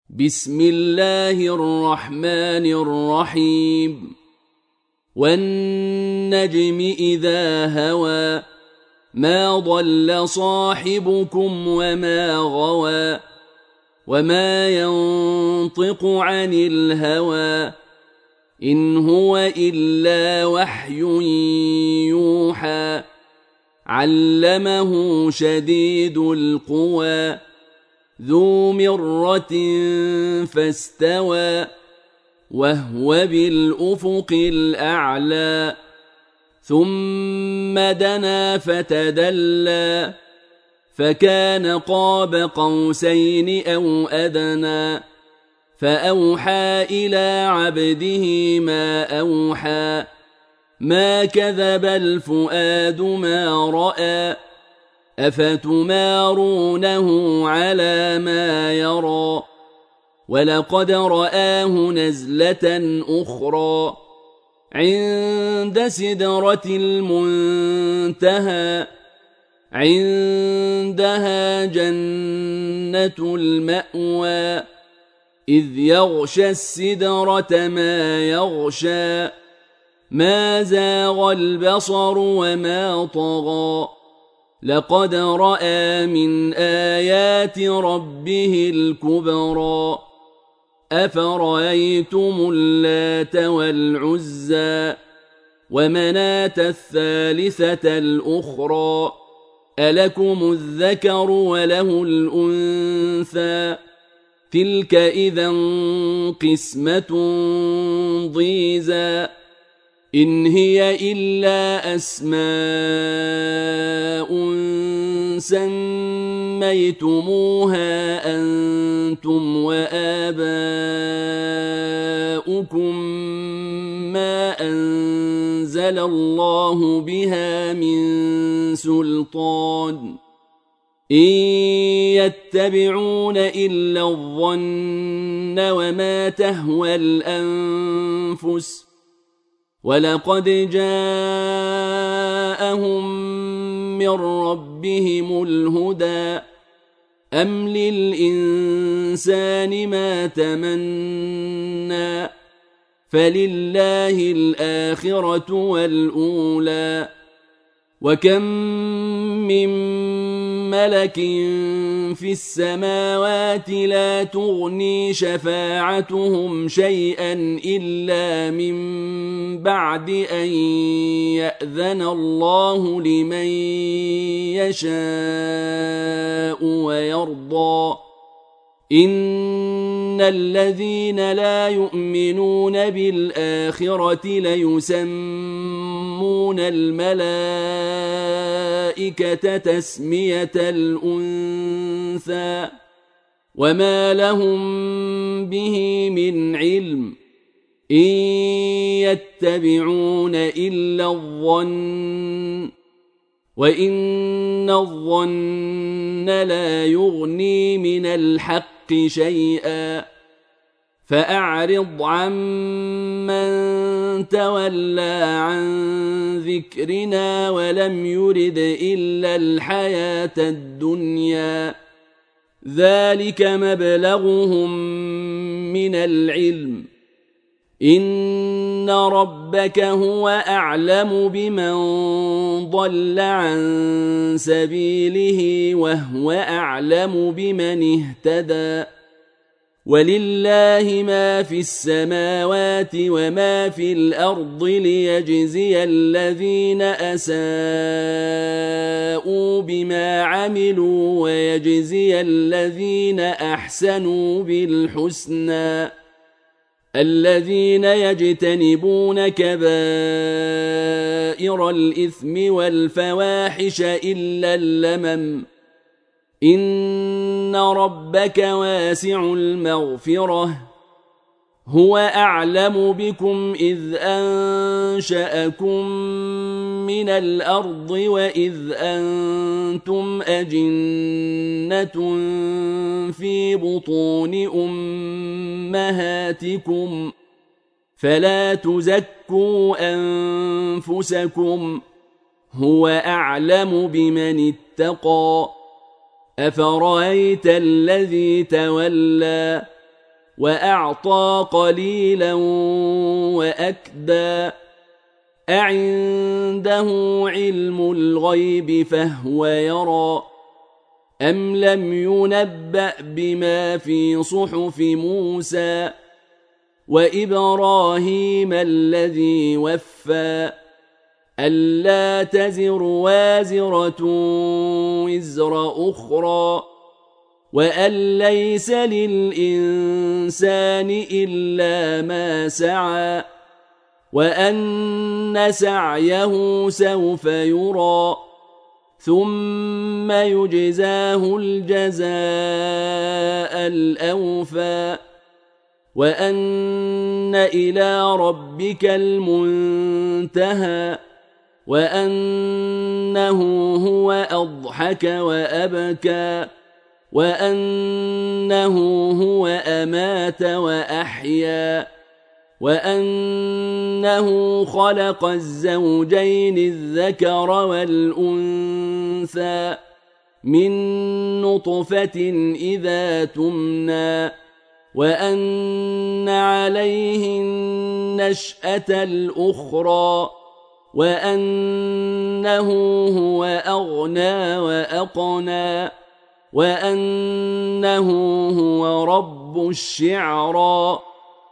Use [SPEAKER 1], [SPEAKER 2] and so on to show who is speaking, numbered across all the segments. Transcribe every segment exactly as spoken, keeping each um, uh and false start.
[SPEAKER 1] بسم الله الرحمن الرحيم والنجم إذا هوى ما ضل صاحبكم وما غوى وما ينطق عن الهوى إن هو إلا وحي يوحى علمه شديد القوى ذو مرة فاستوى وهو بالأفق الأعلى ثم دنا فتدلى فكان قاب قوسين أو أدنى فأوحى إلى عبده ما أوحى ما كذب الفؤاد ما رأى أفتمارونه على ما يرى ولقد رآه نزلة أخرى عند سدرة المنتهى عندها جنة المأوى إذ يغشى السدرة ما يغشى ما زاغ البصر وما طغى لقد رأى من آيات ربه الكبرى أفرأيتم اللات والعزى ومناة الثالثة الأخرى ألكم الذكر وله الأنثى تلك إذا قسمة ضيزى إن هي إلا أسماء سميتموها أنتم وآباؤكم ما أنزل الله بها من سلطان إن يتبعون إلا الظن وما تهوى الأنفس ولقد جاءهم من ربهم الهدى أم للإنسان ما تمنى فلله الآخرة والأولى وكم من ملك في السماوات لا تغني شفاعتهم شيئا إلا من بعد أن يأذن الله لمن يشاء ويرضى إن الذين لا يؤمنون بالآخرة ليسمون الملائكة تسمية الأنثى وما لهم به من علم إن يتبعون إلا الظن وإن الظن لا يغني من الحق شيئا فأعرض عمن تولى عن ذكرنا ولم يرد إلا الحياة الدنيا ذلك مبلغهم من العلم إن ربك هو أعلم بمن ضل عن سبيله وهو أعلم بمن اهتدى ولله ما في السماوات وما في الأرض ليجزي الذين أساءوا بما عملوا ويجزي الذين أحسنوا بالحسنى الذين يجتنبون كبائر الإثم والفواحش إلا اللمم إن ربك واسع المغفرة هو أعلم بكم إذ أنشأكم من الأرض وإذ أنتم أجنة في بطون أمهاتكم فلا تزكوا أنفسكم هو أعلم بمن اتقى أفرأيت الذي تولى وأعطى قليلا وأكدى أعنده علم الغيب فهو يرى أم لم ينبأ بما في صحف موسى وإبراهيم الذي وفى ألا تزر وازرة وزر أخرى وأن ليس للإنسان إلا ما سعى وأن سعيه سوف يرى ثم يجزاه الجزاء الأوفى وأن إلى ربك المنتهى وأنه هو أضحك وأبكى وأنه هو أمات وأحيا وأنه خلق الزوجين الذكر والأنثى من نطفة إذا تمنى وأن عليه النشأة الأخرى وأنه هو أغنى وأقنى وأنه هو رب الشعرى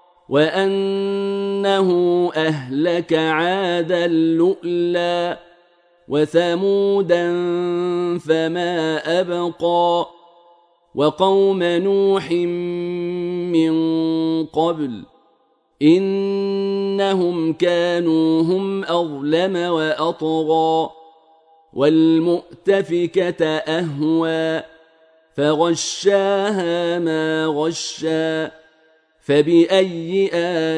[SPEAKER 1] وأنه أهلك عادا اللؤلؤا وثمودا فما أبقى وقوم نوح من قبل إنهم كانوا هم أظلم وأطغى والمؤتفكة أهوى فغشاها ما غشا فبأي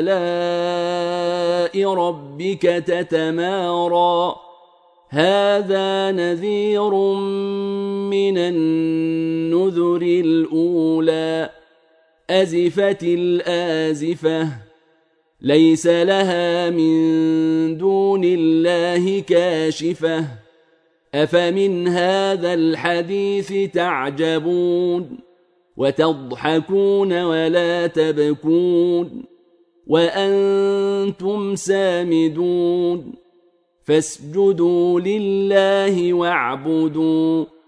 [SPEAKER 1] آلاء ربك تتمارى هذا نذير من النذر الأولى أزفت الآزفة ليس لها من دون الله كاشفة أفمن هذا الحديث تعجبون وتضحكون ولا تبكون وأنتم سامدون فاسجدوا لله واعبدوا